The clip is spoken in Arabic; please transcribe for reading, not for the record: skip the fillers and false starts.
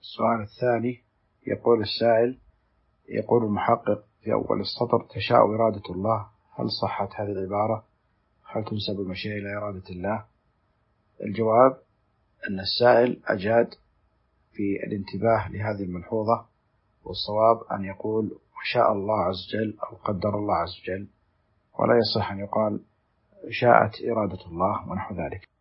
السؤال الثاني يقول السائل: يقول المحقق في أول السطر: تشاء إرادة الله، هل صحت هذه العبارة؟ هل تنسب المشيئة إلى إرادة الله؟ الجواب أن السائل أجاد في الانتباه لهذه الملحوظة، والصواب أن يقول وشاء الله عز وجل أو قدر الله عز وجل، ولا يصح أن يقال شاءت إرادة الله ونحو ذلك.